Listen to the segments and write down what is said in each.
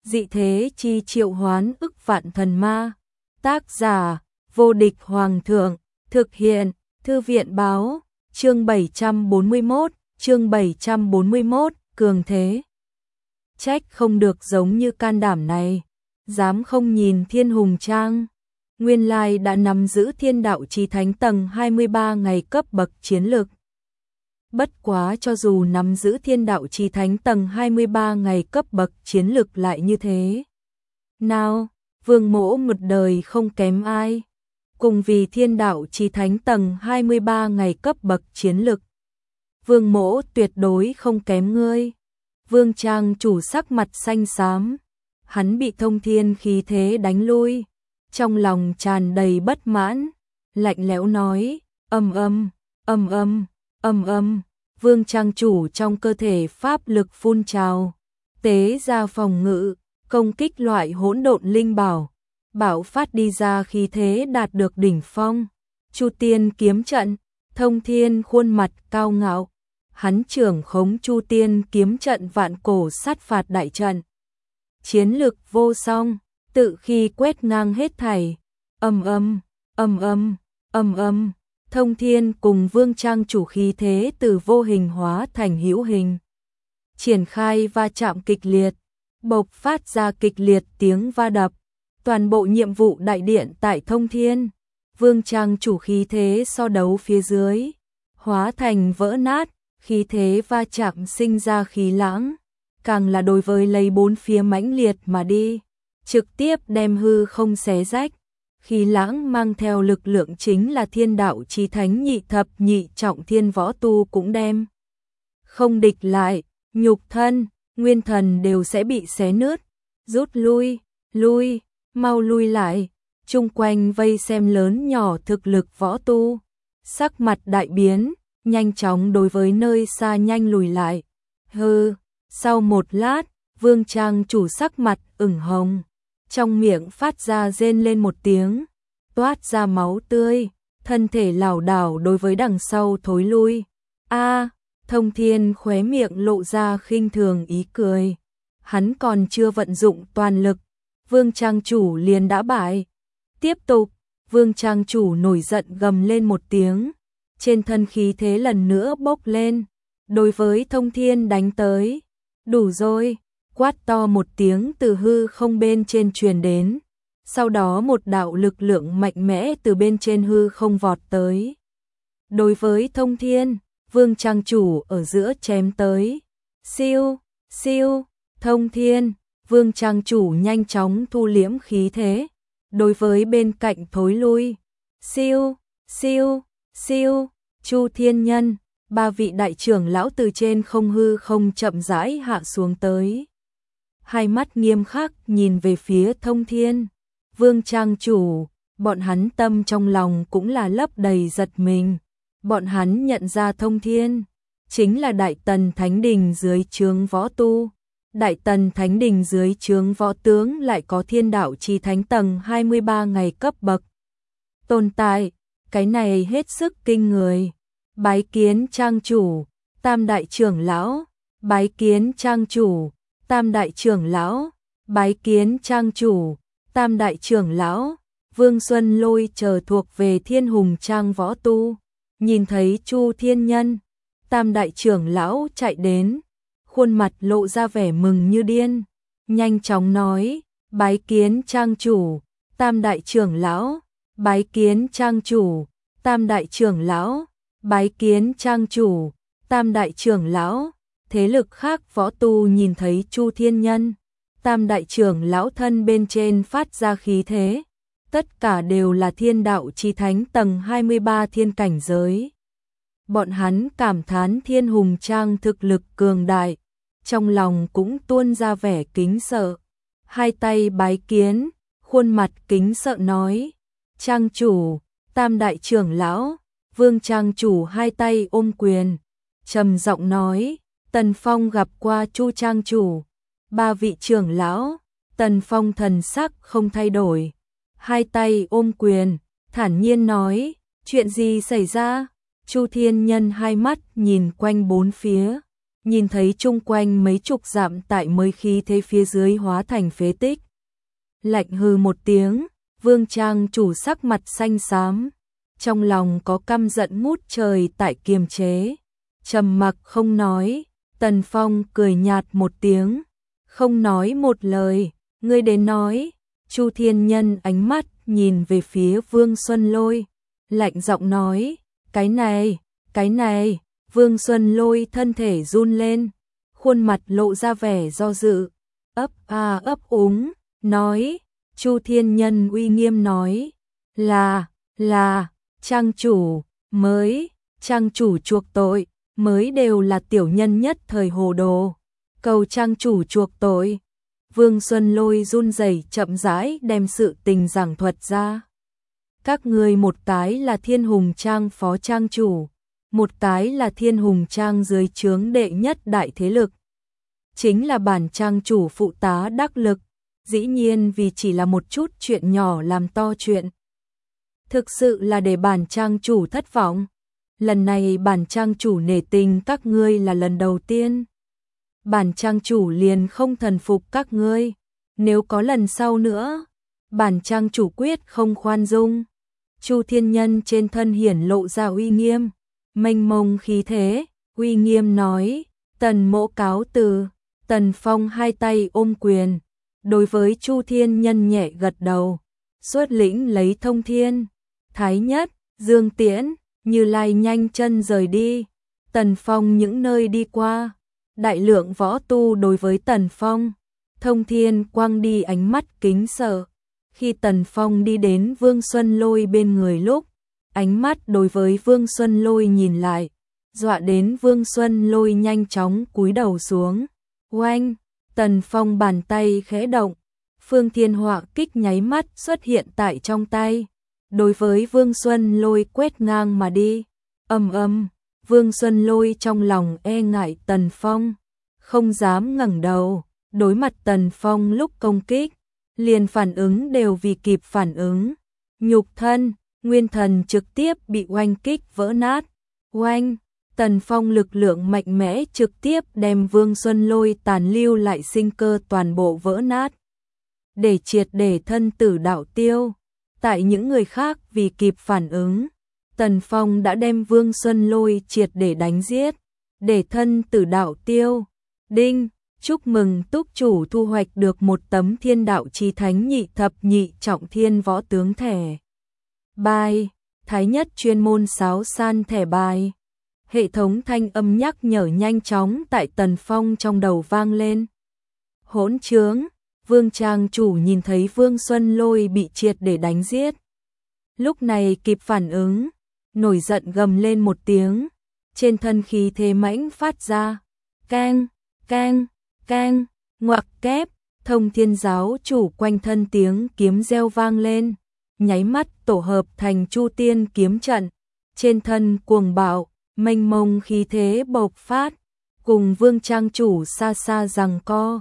Dị thế chi triệu hoán ức vạn thần ma. Tác giả: Vô địch hoàng thượng. Thực hiện: Thư viện báo. Chương 741, cường thế. Trách không được giống như can đảm này, dám không nhìn Thiên Hùng Trang. Nguyên lai đã nắm giữ Thiên Đạo Chí Thánh tầng 23 ngày cấp bậc chiến lực. Bất quá cho dù nắm giữ Thiên Đạo Chí Thánh tầng 23 ngày cấp bậc chiến lực lại như thế. Nào, Vương Mỗ một đời không kém ai. Cùng vì Thiên Đạo Chí Thánh tầng 23 ngày cấp bậc chiến lực. Vương Mỗ tuyệt đối không kém ngươi. Vương Trang chủ sắc mặt xanh xám. Hắn bị Thông Thiên khí thế đánh lui. Trong lòng tràn đầy bất mãn. Lạnh lẽo nói, âm âm. Vương Trang chủ trong cơ thể pháp lực phun trào. Tế ra phòng ngự, công kích loại hỗn độn linh bảo. Bạo phát đi ra khí thế đạt được đỉnh phong. Chu Tiên kiếm trận. Thông Thiên khuôn mặt cao ngạo. Hắn trưởng khống Chu Tiên kiếm trận vạn cổ sát phạt đại trận. Chiến lực vô song, tự khi quét ngang hết thảy. Âm. Thông Thiên cùng Vương Trang chủ khí thế từ vô hình hóa thành hữu hình. Triển khai va chạm kịch liệt, bộc phát ra kịch liệt tiếng va đập. Toàn bộ nhiệm vụ đại điện tại Thông Thiên, Vương Trang chủ khí thế so đấu phía dưới, hóa thành vỡ nát, khí thế va chạm sinh ra khí lãng, càng là đối với lấy bốn phía mãnh liệt mà đi, trực tiếp đem hư không xé rách. Khí lãng mang theo lực lượng chính là Thiên Đạo Chí Thánh nhị thập nhị trọng thiên võ tu cũng đem không địch lại, nhục thân, nguyên thần đều sẽ bị xé nứt. Rút lui, mau lui lại. Chung quanh vây xem lớn nhỏ thực lực võ tu, sắc mặt đại biến, nhanh chóng đối với nơi xa nhanh lùi lại. Sau một lát, Vương Trang chủ sắc mặt ửng hồng, trong miệng phát ra rên lên một tiếng, toát ra máu tươi, thân thể lảo đảo đối với đằng sau thối lui. Thông Thiên khóe miệng lộ ra khinh thường ý cười. Hắn còn chưa vận dụng toàn lực, Vương Trang chủ liền đã bại. Tiếp tục, Vương Trang chủ nổi giận gầm lên một tiếng, trên thân khí thế lần nữa bốc lên, đối với Thông Thiên đánh tới. Đủ rồi, quát to một tiếng từ hư không bên trên truyền đến, sau đó một đạo lực lượng mạnh mẽ từ bên trên hư không vọt tới. Đối với Thông Thiên, Vương Trang chủ ở giữa chém tới. Siêu, Thông Thiên, Vương Trang chủ nhanh chóng thu liễm khí thế, đối với bên cạnh thối lui. Siêu, Chu Thiên Nhân, ba vị đại trưởng lão từ trên không hư không chậm rãi hạ xuống tới. Hai mắt nghiêm khắc nhìn về phía Thông Thiên, Vương Trang chủ, bọn hắn tâm trong lòng cũng là lấp đầy giật mình. Bọn hắn nhận ra Thông Thiên chính là Đại Tần Thánh Đình dưới trướng võ tu. Đại Tần Thánh Đình dưới trướng võ tướng lại có Thiên Đạo Chí Thánh tầng 23 ngày cấp bậc tồn tại, cái này hết sức kinh người. Bái kiến Trang chủ, Tam đại trưởng lão. Bái kiến Trang chủ, Tam đại trưởng lão. Bái kiến Trang chủ, Tam đại trưởng lão. Vương Xuân Lôi chờ thuộc về Thiên Hùng Trang võ tu, nhìn thấy Chu Thiên Nhân, Tam đại trưởng lão chạy đến, khuôn mặt lộ ra vẻ mừng như điên, nhanh chóng nói, bái kiến Trang chủ, Tam đại trưởng lão. Bái kiến Trang chủ, Tam đại trưởng lão. Bái kiến Trang chủ, Tam đại trưởng lão. Thế lực khác võ tu nhìn thấy Chu Thiên Nhân, Tam đại trưởng lão thân bên trên phát ra khí thế, tất cả đều là Thiên Đạo Chí Thánh tầng 23 thiên cảnh giới. Bọn hắn cảm thán Thiên Hùng Trang thực lực cường đại, trong lòng cũng tuôn ra vẻ kính sợ. Hai tay bái kiến, khuôn mặt kính sợ nói, Trang chủ, Tam đại trưởng lão. Vương Trang chủ hai tay ôm quyền, trầm giọng nói, Tần Phong gặp qua Chu Trang chủ. Ba vị trưởng lão, Tần Phong thần sắc không thay đổi, hai tay ôm quyền, thản nhiên nói, chuyện gì xảy ra? Chu Thiên Nhân hai mắt nhìn quanh bốn phía, nhìn thấy chung quanh mấy chục dặm tại mới khí thế phía dưới hóa thành phế tích. Lạnh hừ một tiếng, Vương trang chủ sắc mặt xanh xám, trong lòng có căm giận ngút trời tại kiềm chế, trầm mặc không nói. Tần Phong cười nhạt một tiếng, không nói một lời. Ngươi đến nói. Chu Thiên Nhân ánh mắt nhìn về phía Vương Xuân Lôi, lạnh giọng nói, cái này. Vương Xuân Lôi thân thể run lên, khuôn mặt lộ ra vẻ do dự, ấp úng, nói. Chu Thiên Nhân uy nghiêm nói, là, trang chủ chuộc tội, mới đều là tiểu nhân nhất thời hồ đồ, cầu trang chủ chuộc tội. Vương Xuân Lôi run rẩy chậm rãi đem sự tình giảng thuật ra. Các ngươi một cái là Thiên Hùng Trang phó trang chủ, một cái là Thiên Hùng Trang dưới trướng đệ nhất đại thế lực, chính là bản trang chủ phụ tá đắc lực, dĩ nhiên vì chỉ là một chút chuyện nhỏ làm to chuyện. Thực sự là để bản trang chủ thất vọng. Lần này bản trang chủ nể tình các ngươi là lần đầu tiên. Bản trang chủ liền không thần phục các ngươi, nếu có lần sau nữa, bản trang chủ quyết không khoan dung. Chu Thiên Nhân trên thân hiển lộ ra uy nghiêm, mênh mông khí thế, uy nghiêm nói, Tần mỗ cáo từ. Tần Phong hai tay ôm quyền, đối với Chu Thiên Nhân nhẹ gật đầu, xuất lĩnh lấy Thông Thiên, Thái Nhất, Dương Tiễn, Như Lai nhanh chân rời đi. Tần Phong những nơi đi qua, đại lượng võ tu đối với Tần Phong, Thông Thiên quang đi ánh mắt kính sợ. Khi Tần Phong đi đến Vương Xuân Lôi bên người lúc, ánh mắt đối với Vương Xuân Lôi nhìn lại, dọa đến Vương Xuân Lôi nhanh chóng cúi đầu xuống. Oanh, Tần Phong bàn tay khẽ động, Phương Thiên Họa kích nháy mắt xuất hiện tại trong tay, đối với Vương Xuân Lôi quét ngang mà đi. Ầm, Vương Xuân Lôi trong lòng e ngại Tần Phong, không dám ngẩng đầu, đối mặt Tần Phong lúc công kích, liền phản ứng đều vì kịp phản ứng. Nhục thân, nguyên thần trực tiếp bị oanh kích vỡ nát. Oanh, Tần Phong lực lượng mạnh mẽ trực tiếp đem Vương Xuân Lôi tàn lưu lại sinh cơ toàn bộ vỡ nát. Để triệt để thân tử đạo tiêu, tại những người khác vì kịp phản ứng, Tần Phong đã đem Vương Xuân Lôi triệt để đánh giết, để thân tử đạo tiêu. Đinh, chúc mừng túc chủ thu hoạch được một tấm Thiên Đạo Chí Thánh nhị thập nhị trọng thiên võ tướng thẻ bài, Thái Nhất chuyên môn sáo san thẻ bài. Hệ thống thanh âm nhắc nhở nhanh chóng tại Tần Phong trong đầu vang lên. Hỗn trướng, Vương trang chủ nhìn thấy Vương Xuân Lôi bị triệt để đánh giết, lúc này kịp phản ứng, nổi giận gầm lên một tiếng, trên thân khí thế mãnh phát ra, cang, ngoặc kép. Thông Thiên giáo chủ quanh thân tiếng kiếm reo vang lên, nháy mắt tổ hợp thành Chu Tiên kiếm trận, trên thân cuồng bạo, mênh mông khí thế bộc phát, cùng Vương trang chủ xa xa giằng co.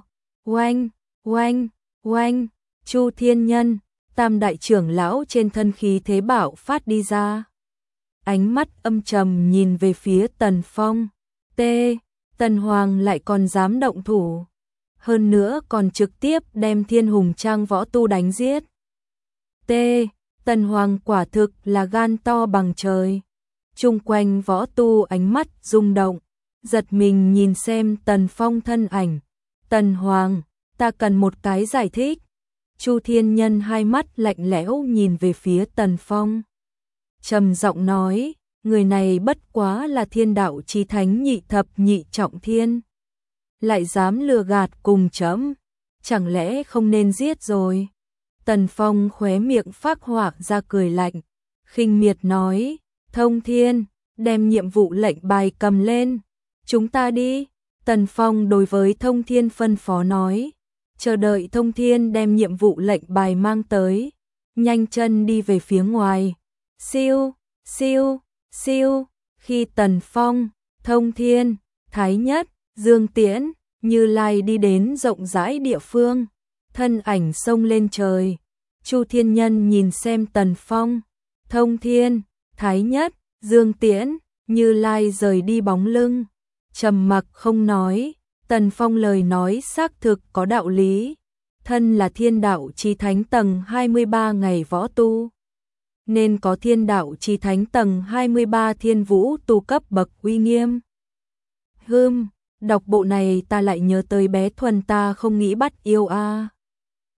Oanh, Chu Thiên Nhân, Tam đại trưởng lão trên thân khí thế bạo phát đi ra. Ánh mắt âm trầm nhìn về phía Tần Phong. Tần Hoàng lại còn dám động thủ, hơn nữa còn trực tiếp đem Thiên Hùng Trang võ tu đánh giết. Tần Hoàng quả thực là gan to bằng trời. Chung quanh võ tu ánh mắt rung động, giật mình nhìn xem Tần Phong thân ảnh. Tần Hoàng, ta cần một cái giải thích. Chu Thiên Nhân hai mắt lạnh lẽo nhìn về phía Tần Phong, trầm giọng nói, người này bất quá là Thiên Đạo Chí Thánh nhị thập nhị trọng thiên, lại dám lừa gạt cùng chấm, chẳng lẽ không nên giết rồi? Tần Phong khóe miệng phác họa ra cười lạnh, khinh miệt nói, Thông Thiên, đem nhiệm vụ lệnh bài cầm lên, chúng ta đi. Tần Phong đối với Thông Thiên phân phó nói, chờ đợi Thông Thiên đem nhiệm vụ lệnh bài mang tới, nhanh chân đi về phía ngoài. Siêu, khi Tần Phong, Thông Thiên, Thái Nhất, Dương Tiễn, Như Lai đi đến rộng rãi địa phương, thân ảnh xông lên trời. Chu Thiên Nhân nhìn xem Tần Phong, Thông Thiên, Thái Nhất, Dương Tiễn, Như Lai rời đi bóng lưng, trầm mặc không nói. Tần Phong lời nói xác thực có đạo lý. Thân là thiên đạo chí thánh tầng 23 ngày võ tu, nên có thiên đạo chí thánh tầng 23 thiên vũ tu cấp bậc uy nghiêm. Đọc bộ này ta lại nhớ tới bé Thuần ta không nghĩ bắt yêu a.